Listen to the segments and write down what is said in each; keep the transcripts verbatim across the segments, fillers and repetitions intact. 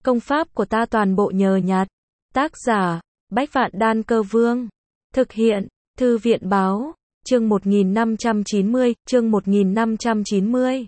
Công pháp của ta toàn bộ nhờ nhặt. Tác giả, Bách Vạn Đan Cơ Vương. Thực hiện, Thư viện Báo. Chương một nghìn năm trăm chín mươi, chương một nghìn năm trăm chín mươi.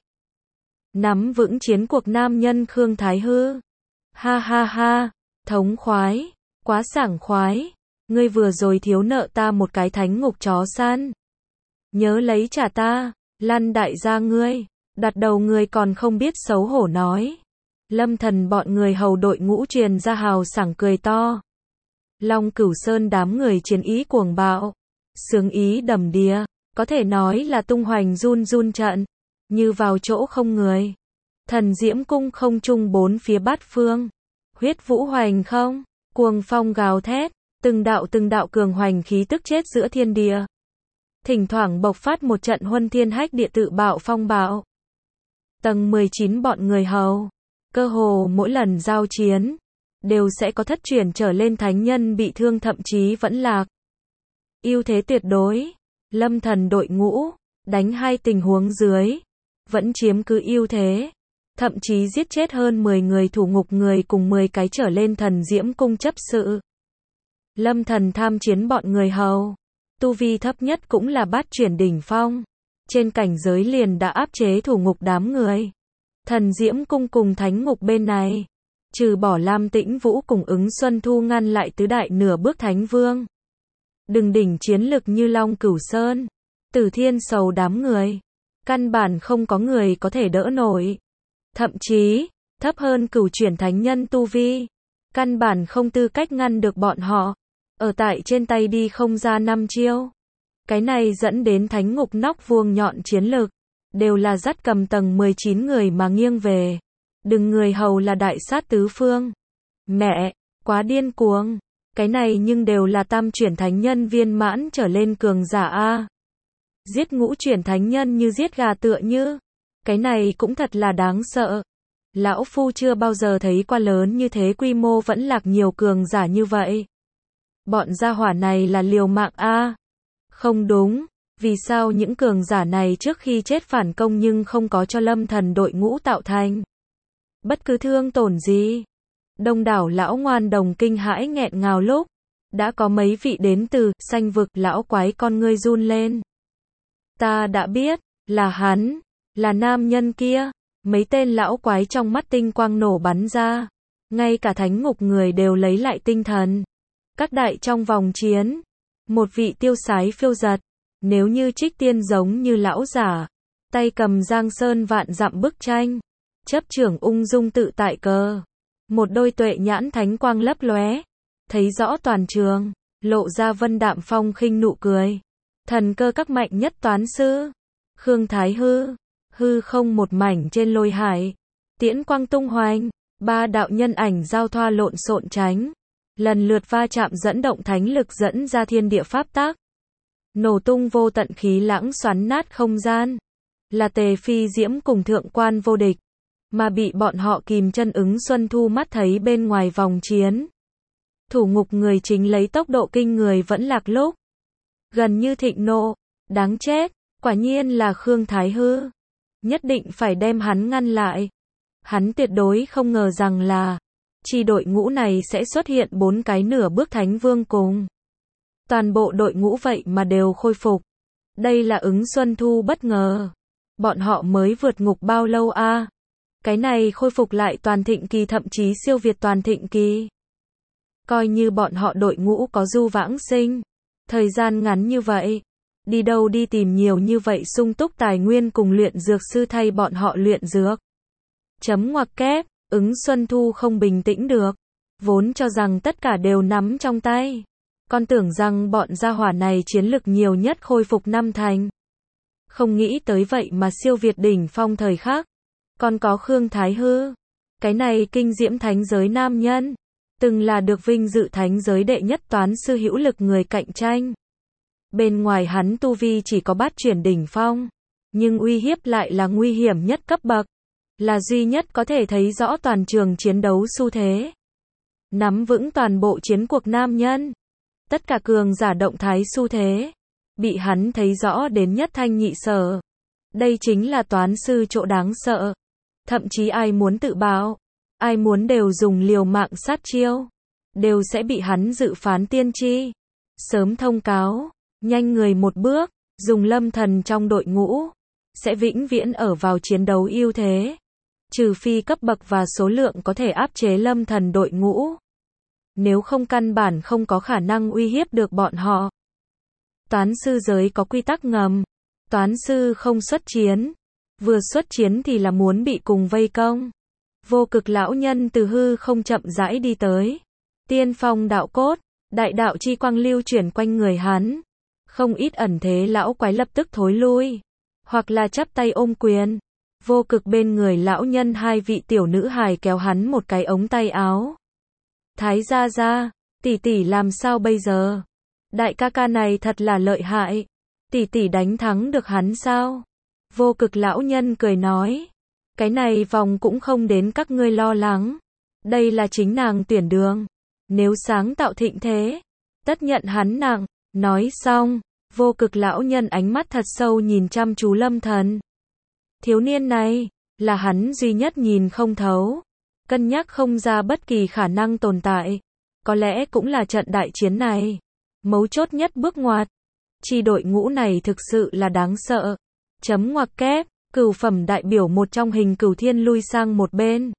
Nắm vững chiến cuộc nam nhân Khương Thái Hư. Ha ha ha, thống khoái, quá sảng khoái. Ngươi vừa rồi thiếu nợ ta một cái thánh ngục chó săn. Nhớ lấy trả ta, lăn đại gia ngươi, đặt đầu người còn không biết xấu hổ nói. Lâm Thần bọn người hầu đội ngũ truyền ra hào sảng cười to. Long Cửu Sơn đám người chiến ý cuồng bạo, sướng ý đầm đìa, có thể nói là tung hoành run run trận, như vào chỗ không người. Thần Diễm Cung không trung bốn phía bát phương, huyết vũ hoành không, cuồng phong gào thét, từng đạo từng đạo cường hoành khí tức chết giữa thiên địa. Thỉnh thoảng bộc phát một trận huân thiên hách địa tự bạo phong bạo. Tầng mười chín bọn người hầu, cơ hồ mỗi lần giao chiến, đều sẽ có thất truyền trở lên thánh nhân bị thương thậm chí vẫn lạc. Ưu thế tuyệt đối, Lâm Thần đội ngũ, đánh hai tình huống dưới, vẫn chiếm cứ ưu thế, thậm chí giết chết hơn mười người thủ ngục người cùng mười cái trở lên thần diễm cung chấp sự. Lâm Thần tham chiến bọn người hầu, tu vi thấp nhất cũng là bát chuyển đỉnh phong, trên cảnh giới liền đã áp chế thủ ngục đám người. Thần Diễm Cung cùng Thánh Ngục bên này, trừ bỏ Lam Tĩnh Vũ cùng Ứng Xuân Thu ngăn lại tứ đại nửa bước Thánh Vương. Đừng đỉnh chiến lực như Long Cửu Sơn, Tử Thiên Sầu đám người, căn bản không có người có thể đỡ nổi. Thậm chí, thấp hơn cửu chuyển thánh nhân tu vi, căn bản không tư cách ngăn được bọn họ. Ở tại trên tay đi không ra năm chiêu. Cái này dẫn đến Thánh Ngục nóc vuông nhọn chiến lực, đều là dắt cầm tầng mười chín người mà nghiêng về. Đừng người hầu là đại sát tứ phương. Mẹ, quá điên cuồng. Cái này nhưng đều là tam chuyển thánh nhân viên mãn trở lên cường giả a. Giết ngũ chuyển thánh nhân như giết gà tựa như. Cái này cũng thật là đáng sợ. Lão Phu chưa bao giờ thấy qua lớn như thế quy mô vẫn lạc nhiều cường giả như vậy. Bọn gia hỏa này là liều mạng a. Không đúng, vì sao những cường giả này trước khi chết phản công nhưng không có cho Lâm Thần đội ngũ tạo thành bất cứ thương tổn gì. Đông đảo lão ngoan đồng kinh hãi nghẹn ngào lúc, đã có mấy vị đến từ Xanh Vực lão quái con ngươi run lên. Ta đã biết, là hắn, là nam nhân kia. Mấy tên lão quái trong mắt tinh quang nổ bắn ra, ngay cả Thánh Ngục người đều lấy lại tinh thần. Các đại trong vòng chiến, một vị tiêu sái phiêu giật, nếu như Trích Tiên giống như lão giả, tay cầm Giang Sơn vạn dặm bức tranh, chấp trưởng ung dung tự tại cờ, một đôi tuệ nhãn thánh quang lấp lóe, thấy rõ toàn trường, lộ ra vân đạm phong khinh nụ cười. Thần cơ các mạnh nhất toán sư, Khương Thái Hư, hư không một mảnh trên lôi hải, tiễn quang tung hoành, ba đạo nhân ảnh giao thoa lộn xộn tránh, lần lượt va chạm dẫn động thánh lực dẫn ra thiên địa pháp tác. Nổ tung vô tận khí lãng xoắn nát không gian. Là Tề Phi Diễm cùng thượng quan vô địch, mà bị bọn họ kìm chân Ứng Xuân Thu mắt thấy bên ngoài vòng chiến. Thủ ngục người chính lấy tốc độ kinh người vẫn lạc lúc. Gần như thịnh nộ, đáng chết, quả nhiên là Khương Thái Hư. Nhất định phải đem hắn ngăn lại. Hắn tuyệt đối không ngờ rằng là chi đội ngũ này sẽ xuất hiện bốn cái nửa bước thánh vương cùng. Toàn bộ đội ngũ vậy mà đều khôi phục. Đây là Ứng Xuân Thu bất ngờ. Bọn họ mới vượt ngục bao lâu a? À? Cái này khôi phục lại toàn thịnh kỳ thậm chí siêu việt toàn thịnh kỳ. Coi như bọn họ đội ngũ có du vãng sinh. Thời gian ngắn như vậy. Đi đâu đi tìm nhiều như vậy sung túc tài nguyên cùng luyện dược sư thay bọn họ luyện dược. Chấm ngoặc kép, Ứng Xuân Thu không bình tĩnh được. Vốn cho rằng tất cả đều nắm trong tay. Con tưởng rằng bọn gia hỏa này chiến lực nhiều nhất khôi phục năm thành. Không nghĩ tới vậy mà siêu việt đỉnh phong thời khắc. Còn có Khương Thái Hư. Cái này kinh diễm thánh giới nam nhân. Từng là được vinh dự thánh giới đệ nhất toán sư hữu lực người cạnh tranh. Bên ngoài hắn tu vi chỉ có bát chuyển đỉnh phong. Nhưng uy hiếp lại là nguy hiểm nhất cấp bậc. Là duy nhất có thể thấy rõ toàn trường chiến đấu xu thế. Nắm vững toàn bộ chiến cuộc nam nhân. Tất cả cường giả động thái xu thế. Bị hắn thấy rõ đến nhất thanh nhị sở. Đây chính là toán sư chỗ đáng sợ. Thậm chí ai muốn tự bạo. ai muốn đều dùng liều mạng sát chiêu, đều sẽ bị hắn dự phán tiên tri. Sớm thông cáo, nhanh người một bước, dùng Lâm Thần trong đội ngũ, sẽ vĩnh viễn ở vào chiến đấu ưu thế. Trừ phi cấp bậc và số lượng có thể áp chế Lâm Thần đội ngũ. Nếu không căn bản không có khả năng uy hiếp được bọn họ. Toán sư giới có quy tắc ngầm. Toán sư không xuất chiến. Vừa xuất chiến thì là muốn bị cùng vây công. Vô Cực lão nhân từ hư không chậm rãi đi tới. Tiên phong đạo cốt, đại đạo chi quang lưu chuyển quanh người hắn. Không ít ẩn thế lão quái lập tức thối lui. Hoặc là chắp tay ôm quyền. Vô Cực bên người lão nhân hai vị tiểu nữ hài kéo hắn một cái ống tay áo. Thái gia gia, tỷ tỷ làm sao bây giờ? Đại ca ca này thật là lợi hại. Tỷ tỷ đánh thắng được hắn sao? Vô Cực lão nhân cười nói. Cái này vòng cũng không đến các ngươi lo lắng. Đây là chính nàng tuyển đường. Nếu sáng tạo thịnh thế, tất nhận hắn nặng. Nói xong, Vô Cực lão nhân ánh mắt thật sâu nhìn chăm chú Lâm Thần. Thiếu niên này, là hắn duy nhất nhìn không thấu. Cân nhắc không ra bất kỳ khả năng tồn tại. Có lẽ cũng là trận đại chiến này. Mấu chốt nhất bước ngoặt. Chi đội ngũ này thực sự là đáng sợ. Chấm ngoặc kép, cửu phẩm đại biểu một trong hình cửu thiên lui sang một bên.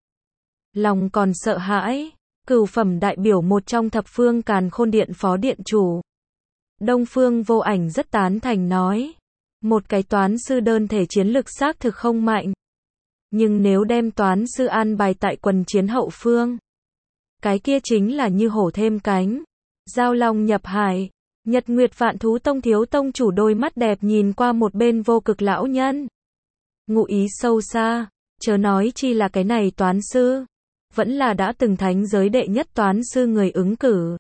Lòng còn sợ hãi. Cửu phẩm đại biểu một trong thập phương càn khôn điện phó điện chủ. Đông Phương Vô Ảnh rất tán thành nói. Một cái toán sư đơn thể chiến lực xác thực không mạnh. Nhưng nếu đem toán sư an bài tại quần chiến hậu phương. Cái kia chính là như hổ thêm cánh. Giao long nhập hải. Nhật Nguyệt Vạn Thú Tông thiếu tông chủ đôi mắt đẹp nhìn qua một bên Vô Cực lão nhân. Ngụ ý sâu xa. Chớ nói chi là cái này toán sư. Vẫn là đã từng thánh giới đệ nhất toán sư người ứng cử.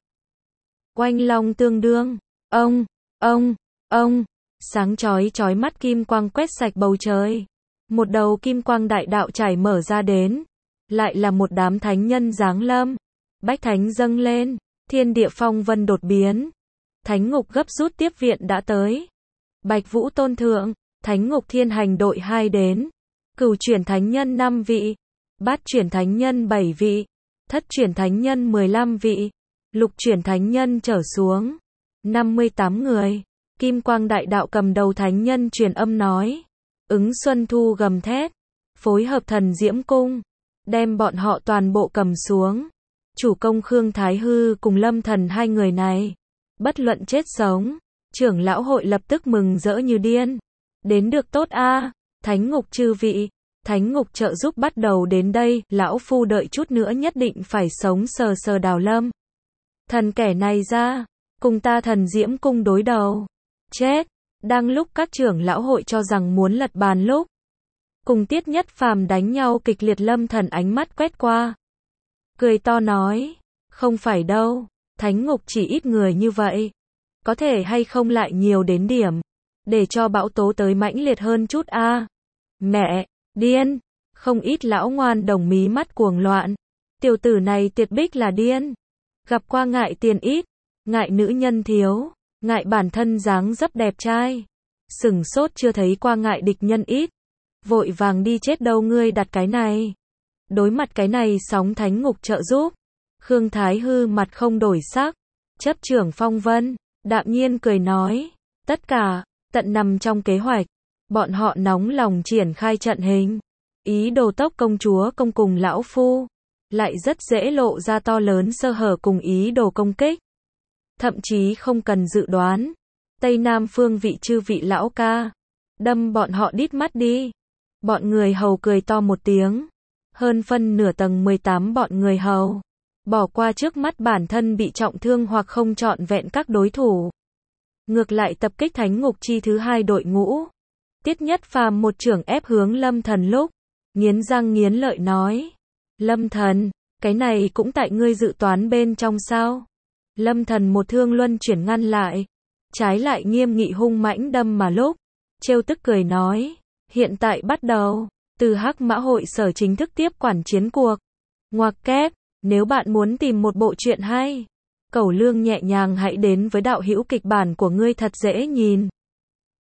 Oanh long tương đương. Ông, ông, ông. Sáng chói chói mắt kim quang quét sạch bầu trời. Một đầu kim quang đại đạo trải mở ra đến. Lại là một đám thánh nhân giáng lâm. Bách thánh dâng lên. Thiên địa phong vân đột biến. Thánh ngục gấp rút tiếp viện đã tới. Bạch Vũ tôn thượng. Thánh ngục thiên hành đội hai đến. Cửu chuyển thánh nhân năm vị. Bát chuyển thánh nhân bảy vị. Thất chuyển thánh nhân mười lăm vị. Lục chuyển thánh nhân trở xuống. năm mươi tám người. Kim quang đại đạo cầm đầu thánh nhân truyền âm nói. Ứng Xuân Thu gầm thét. Phối hợp thần Diễm Cung. Đem bọn họ toàn bộ cầm xuống. Chủ công Khương Thái Hư cùng Lâm Thần hai người này. Bất luận chết sống. Trưởng lão hội lập tức mừng rỡ như điên. Đến được tốt a. Thánh ngục chư vị. Thánh ngục trợ giúp bắt đầu đến đây. Lão phu đợi chút nữa nhất định phải sống sờ sờ Đào Lâm. Thần kẻ này ra. Cùng ta thần Diễm Cung đối đầu. Chết. Đang lúc các trưởng lão hội cho rằng muốn lật bàn lúc. Cùng Tiết Nhất Phàm đánh nhau kịch liệt, Lâm Thần ánh mắt quét qua. Cười to nói. Không phải đâu. Thánh ngục chỉ ít người như vậy. Có thể hay không lại nhiều đến điểm. Để cho bão tố tới mãnh liệt hơn chút a. À. Mẹ. Điên. Không ít lão ngoan đồng mí mắt cuồng loạn. Tiểu tử này tuyệt bích là điên. Gặp qua ngại tiền ít. Ngại nữ nhân thiếu. Ngại bản thân dáng dấp đẹp trai. Sừng sốt chưa thấy qua ngại địch nhân ít. Vội vàng đi chết đâu ngươi đặt cái này. Đối mặt cái này sóng thánh ngục trợ giúp. Khương Thái Hư mặt không đổi sắc. Chấp trưởng phong vân. Đạm nhiên cười nói. Tất cả, tận nằm trong kế hoạch. Bọn họ nóng lòng triển khai trận hình. Ý đồ tốc công chúa công cùng lão phu. Lại rất dễ lộ ra to lớn sơ hở cùng ý đồ công kích. Thậm chí không cần dự đoán. Tây Nam phương vị chư vị lão ca. Đâm bọn họ đít mắt đi. Bọn người hầu cười to một tiếng. Hơn phân nửa tầng mười tám bọn người hầu. Bỏ qua trước mắt bản thân bị trọng thương hoặc không trọn vẹn các đối thủ. Ngược lại tập kích thánh ngục chi thứ hai đội ngũ. Tiết Nhất Phàm một trưởng ép hướng Lâm Thần lúc. Nghiến răng nghiến lợi nói. Lâm Thần, cái này cũng tại ngươi dự toán bên trong sao? Lâm Thần một thương luân chuyển ngăn lại. Trái lại nghiêm nghị hung mãnh đâm mà lúc. Trêu tức cười nói. Hiện tại bắt đầu. Từ Hắc Mã hội sở chính thức tiếp quản chiến cuộc. Ngoặc kép. Nếu bạn muốn tìm một bộ truyện hay. Cẩu lương nhẹ nhàng hãy đến với đạo hữu kịch bản của ngươi thật dễ nhìn.